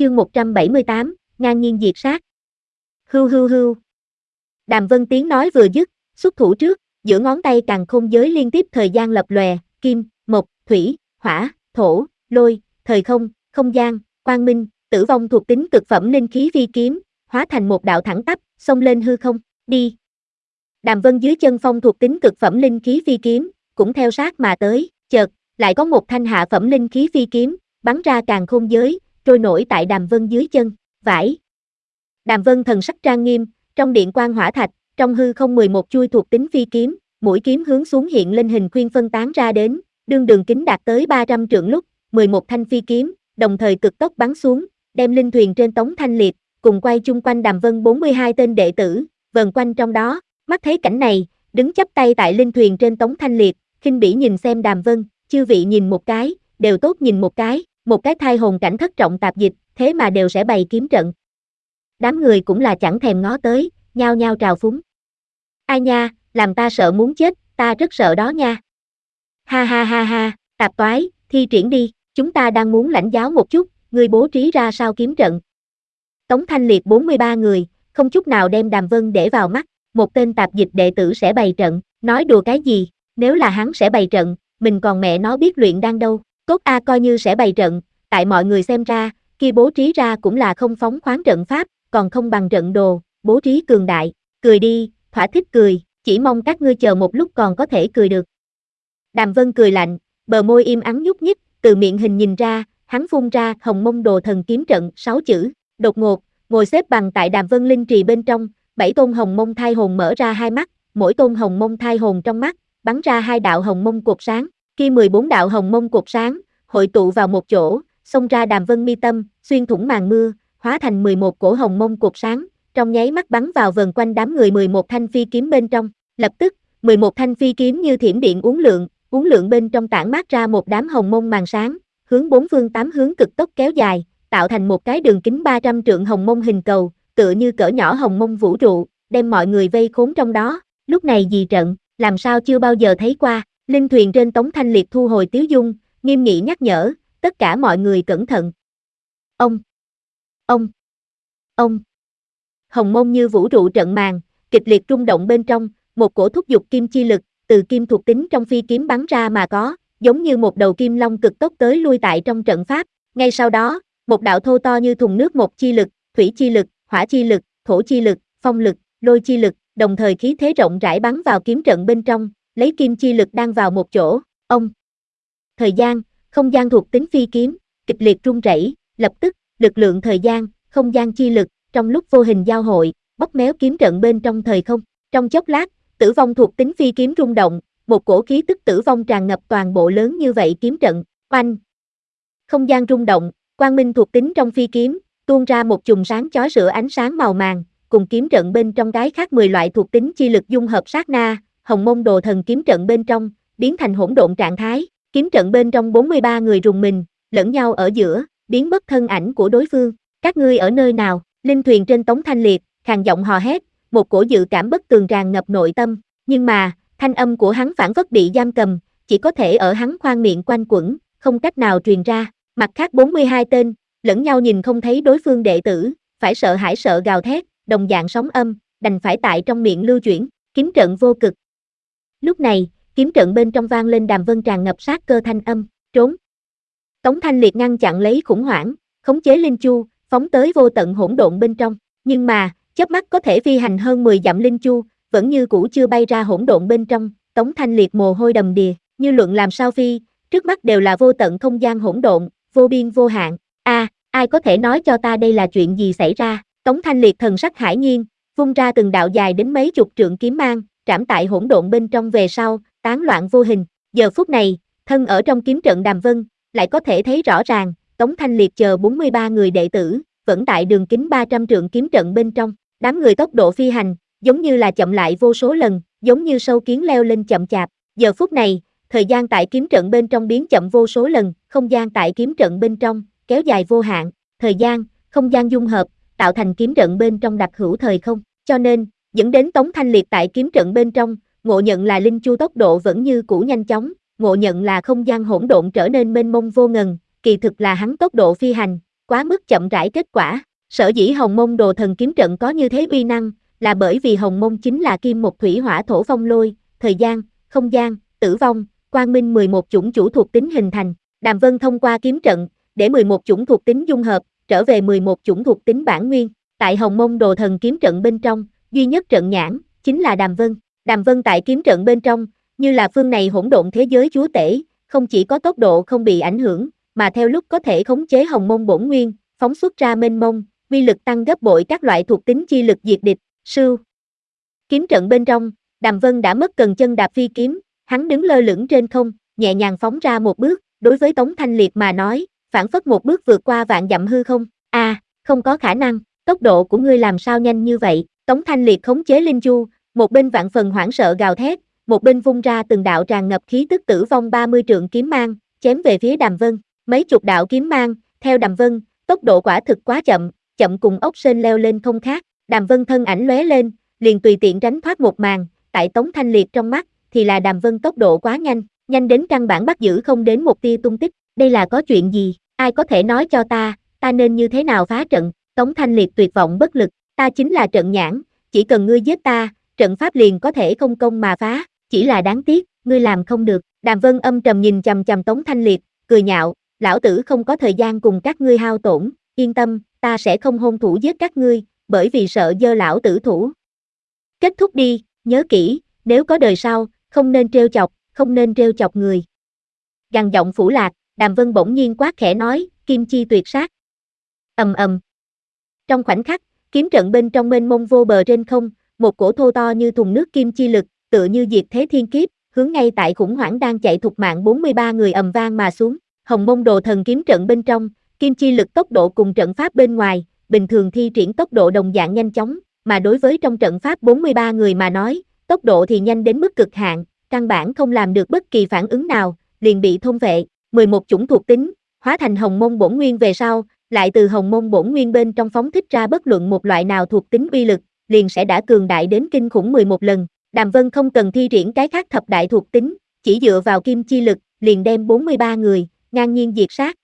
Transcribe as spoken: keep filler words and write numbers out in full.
chương một trăm bảy mươi tám, ngang nhiên diệt sát. Hưu hưu hưu. Đàm Vân tiếng nói vừa dứt, xuất thủ trước, giữa ngón tay càn khôn giới liên tiếp thời gian lập lòe, kim, mộc, thủy, hỏa, thổ, lôi, thời không, không gian, quang minh, tử vong thuộc tính cực phẩm linh khí phi kiếm, hóa thành một đạo thẳng tắp, xông lên hư không, đi. Đàm Vân dưới chân phong thuộc tính cực phẩm linh khí phi kiếm, cũng theo sát mà tới, chợt, lại có một thanh hạ phẩm linh khí phi kiếm, bắn ra càn khôn giới, trôi nổi tại Đàm Vân dưới chân, vải. Đàm Vân thần sắc trang nghiêm, trong điện quang hỏa thạch, trong hư không mười một chuôi thuộc tính phi kiếm, mũi kiếm hướng xuống hiện lên hình khuyên phân tán ra đến, đương đường kính đạt tới ba trăm trượng lúc, mười một thanh phi kiếm, đồng thời cực tốc bắn xuống, đem linh thuyền trên Tống Thanh Liệt, cùng quay chung quanh Đàm Vân bốn mươi hai tên đệ tử, vần quanh trong đó, mắt thấy cảnh này, đứng chắp tay tại linh thuyền trên Tống Thanh Liệt, khinh bỉ nhìn xem Đàm Vân, chư vị nhìn một cái, đều tốt nhìn một cái, một cái thai hồn cảnh thất trọng tạp dịch, thế mà đều sẽ bày kiếm trận. Đám người cũng là chẳng thèm ngó tới, nhao nhao trào phúng. Ai nha, làm ta sợ muốn chết, ta rất sợ đó nha. Ha ha ha ha, tạp toái, thi triển đi, chúng ta đang muốn lãnh giáo một chút, ngươi bố trí ra sao kiếm trận. Tống Thanh Liệt bốn mươi ba người, không chút nào đem Đàm Vân để vào mắt, một tên tạp dịch đệ tử sẽ bày trận, nói đùa cái gì, nếu là hắn sẽ bày trận, mình còn mẹ nó biết luyện đan đâu, tốt a coi như sẽ bày trận, tại mọi người xem ra, kia bố trí ra cũng là không phóng khoáng trận pháp, còn không bằng trận đồ, bố trí cường đại, cười đi, thỏa thích cười, chỉ mong các ngươi chờ một lúc còn có thể cười được. Đàm Vân cười lạnh, bờ môi im ắng nhúc nhích, từ miệng hình nhìn ra, hắn phun ra Hồng Mông Đồ Thần kiếm trận sáu chữ, đột ngột, ngồi xếp bằng tại Đàm Vân linh trì bên trong, bảy tôn Hồng Mông thai hồn mở ra hai mắt, mỗi tôn Hồng Mông thai hồn trong mắt, bắn ra hai đạo Hồng Mông cột sáng, khi mười bốn đạo Hồng Mông cột sáng, hội tụ vào một chỗ, xông ra Đàm Vân mi tâm, xuyên thủng màn mưa, hóa thành mười một cổ Hồng Mông cột sáng, trong nháy mắt bắn vào vần quanh đám người mười một thanh phi kiếm bên trong, lập tức, mười một thanh phi kiếm như thiểm điện uốn lượn, uốn lượn bên trong tản mát ra một đám Hồng Mông màn sáng, hướng bốn phương tám hướng cực tốc kéo dài, tạo thành một cái đường kính ba trăm trượng Hồng Mông hình cầu, tựa như cỡ nhỏ Hồng Mông vũ trụ, đem mọi người vây khốn trong đó. Lúc này gì trận, làm sao chưa bao giờ thấy qua. Linh thuyền trên Tống Thanh Liệt thu hồi tiếu dung, nghiêm nghị nhắc nhở, tất cả mọi người cẩn thận. Ông, ông, ông. Hồng Mông như vũ trụ trận màn, kịch liệt rung động bên trong, một cổ thúc dục kim chi lực, từ kim thuộc tính trong phi kiếm bắn ra mà có, giống như một đầu kim long cực tốc tới lui tại trong trận pháp. Ngay sau đó, một đạo thô to như thùng nước một chi lực, thủy chi lực, hỏa chi lực, thổ chi lực, phong lực, lôi chi lực, đồng thời khí thế rộng rãi bắn vào kiếm trận bên trong, lấy kim chi lực đang vào một chỗ. Ông. Thời gian, không gian thuộc tính phi kiếm, kịch liệt rung rẩy, lập tức, lực lượng thời gian, không gian chi lực, trong lúc vô hình giao hội, bóp méo kiếm trận bên trong thời không. Trong chốc lát, tử vong thuộc tính phi kiếm rung động, một cổ khí tức tử vong tràn ngập toàn bộ lớn như vậy kiếm trận. Oanh. Không gian rung động, quang minh thuộc tính trong phi kiếm, tuôn ra một chùm sáng chói rửa ánh sáng màu màng, cùng kiếm trận bên trong cái khác mười loại thuộc tính chi lực dung hợp sát na, Hồng Mông Đồ Thần kiếm trận bên trong, biến thành hỗn độn trạng thái, kiếm trận bên trong bốn mươi ba người rùng mình, lẫn nhau ở giữa, biến mất thân ảnh của đối phương. Các ngươi ở nơi nào? Linh thuyền trên Tống Thanh Liệt, khàn giọng hò hét, một cổ dự cảm bất tường tràn ngập nội tâm, nhưng mà, thanh âm của hắn phảng phất bị giam cầm, chỉ có thể ở hắn khoang miệng quanh quẩn, không cách nào truyền ra. Mặt khác bốn mươi hai tên, lẫn nhau nhìn không thấy đối phương đệ tử, phải sợ hãi sợ gào thét, đồng dạng sóng âm, đành phải tại trong miệng lưu chuyển, kiếm trận vô cực. Lúc này, kiếm trận bên trong vang lên Đàm Vân tràn ngập sát cơ thanh âm, trốn. Tống Thanh Liệt ngăn chặn lấy khủng hoảng, khống chế linh chu, phóng tới vô tận hỗn độn bên trong, nhưng mà, chớp mắt có thể phi hành hơn mười dặm linh chu, vẫn như cũ chưa bay ra hỗn độn bên trong. Tống Thanh Liệt mồ hôi đầm đìa, như luận làm sao phi, trước mắt đều là vô tận không gian hỗn độn, vô biên vô hạn. A, à, ai có thể nói cho ta đây là chuyện gì xảy ra? Tống Thanh Liệt thần sắc hải nhiên, vung ra từng đạo dài đến mấy chục trượng kiếm mang, trảm tại hỗn độn bên trong về sau, tán loạn vô hình. Giờ phút này, thân ở trong kiếm trận Đàm Vân, lại có thể thấy rõ ràng, Tống Thanh Liệt chờ bốn mươi ba người đệ tử, vẫn tại đường kính ba trăm trượng kiếm trận bên trong, đám người tốc độ phi hành, giống như là chậm lại vô số lần, giống như sâu kiến leo lên chậm chạp. Giờ phút này, thời gian tại kiếm trận bên trong biến chậm vô số lần, không gian tại kiếm trận bên trong, kéo dài vô hạn, thời gian, không gian dung hợp, tạo thành kiếm trận bên trong đặc hữu thời không, cho nên, dẫn đến Tống Thanh Liệt tại kiếm trận bên trong, ngộ nhận là linh chu tốc độ vẫn như cũ nhanh chóng, ngộ nhận là không gian hỗn độn trở nên mênh mông vô ngần, kỳ thực là hắn tốc độ phi hành, quá mức chậm rãi kết quả. Sở dĩ Hồng Mông Đồ Thần Kiếm Trận có như thế uy năng, là bởi vì Hồng Mông chính là kim một thủy hỏa thổ phong lôi, thời gian, không gian, tử vong, quang minh mười một chủng chủ thuộc tính hình thành. Đàm Vân thông qua kiếm trận, để mười một chủng thuộc tính dung hợp, trở về mười một chủng thuộc tính bản nguyên. Tại Hồng Mông Đồ Thần Kiếm Trận bên trong, duy nhất trận nhãn, chính là Đàm Vân. Đàm Vân tại kiếm trận bên trong, như là phương này hỗn độn thế giới chúa tể, không chỉ có tốc độ không bị ảnh hưởng, mà theo lúc có thể khống chế Hồng Mông bổn nguyên, phóng xuất ra mênh mông, uy lực tăng gấp bội các loại thuộc tính chi lực diệt địch. Sưu. Kiếm trận bên trong, Đàm Vân đã mất cần chân đạp phi kiếm, hắn đứng lơ lửng trên không, nhẹ nhàng phóng ra một bước, đối với Tống Thanh Liệt mà nói, phản phất một bước vượt qua vạn dặm hư không. A, à, không có khả năng, tốc độ của ngươi làm sao nhanh như vậy? Tống Thanh Liệt khống chế linh chu, một bên vạn phần hoảng sợ gào thét, một bên vung ra từng đạo tràn ngập khí tức tử vong ba mươi trượng kiếm mang, chém về phía Đàm Vân. Mấy chục đạo kiếm mang, theo Đàm Vân, tốc độ quả thực quá chậm, chậm cùng ốc sên leo lên không khác. Đàm Vân thân ảnh lóe lên, liền tùy tiện tránh thoát một màn, tại Tống Thanh Liệt trong mắt, thì là Đàm Vân tốc độ quá nhanh, nhanh đến căn bản bắt giữ không đến một tia tung tích. Đây là có chuyện gì? Ai có thể nói cho ta, ta nên như thế nào phá trận? Tống Thanh Liệt tuyệt vọng bất lực, ta chính là trận nhãn, chỉ cần ngươi giết ta, trận pháp liền có thể không công mà phá, chỉ là đáng tiếc, ngươi làm không được. Đàm Vân âm trầm nhìn chằm chằm Tống Thanh Liệt, cười nhạo, lão tử không có thời gian cùng các ngươi hao tổn, yên tâm, ta sẽ không hôn thủ giết các ngươi, bởi vì sợ dơ lão tử thủ. Kết thúc đi, nhớ kỹ, nếu có đời sau, không nên trêu chọc, không nên trêu chọc người. Gằn giọng phủ lạc, Đàm Vân bỗng nhiên quát khẽ nói, kim chi tuyệt sát. Ầm ầm. Trong khoảnh khắc, kiếm trận bên trong mênh mông vô bờ trên không, một cổ thô to như thùng nước kim chi lực, tựa như diệt thế thiên kiếp, hướng ngay tại khủng hoảng đang chạy thục mạng bốn mươi ba người ầm vang mà xuống. Hồng Mông Đồ Thần Kiếm Trận bên trong, kim chi lực tốc độ cùng trận pháp bên ngoài, bình thường thi triển tốc độ đồng dạng nhanh chóng, mà đối với trong trận pháp bốn mươi ba người mà nói, tốc độ thì nhanh đến mức cực hạn, căn bản không làm được bất kỳ phản ứng nào, liền bị thôn vệ. mười một chủng thuộc tính, hóa thành Hồng Mông bổn nguyên về sau, lại từ Hồng Mông bổn nguyên bên trong phóng thích ra bất luận một loại nào thuộc tính uy lực, liền sẽ đã cường đại đến kinh khủng mười một lần. Đàm Vân không cần thi triển cái khác thập đại thuộc tính, chỉ dựa vào kim chi lực, liền đem bốn mươi ba người ngang nhiên diệt sát.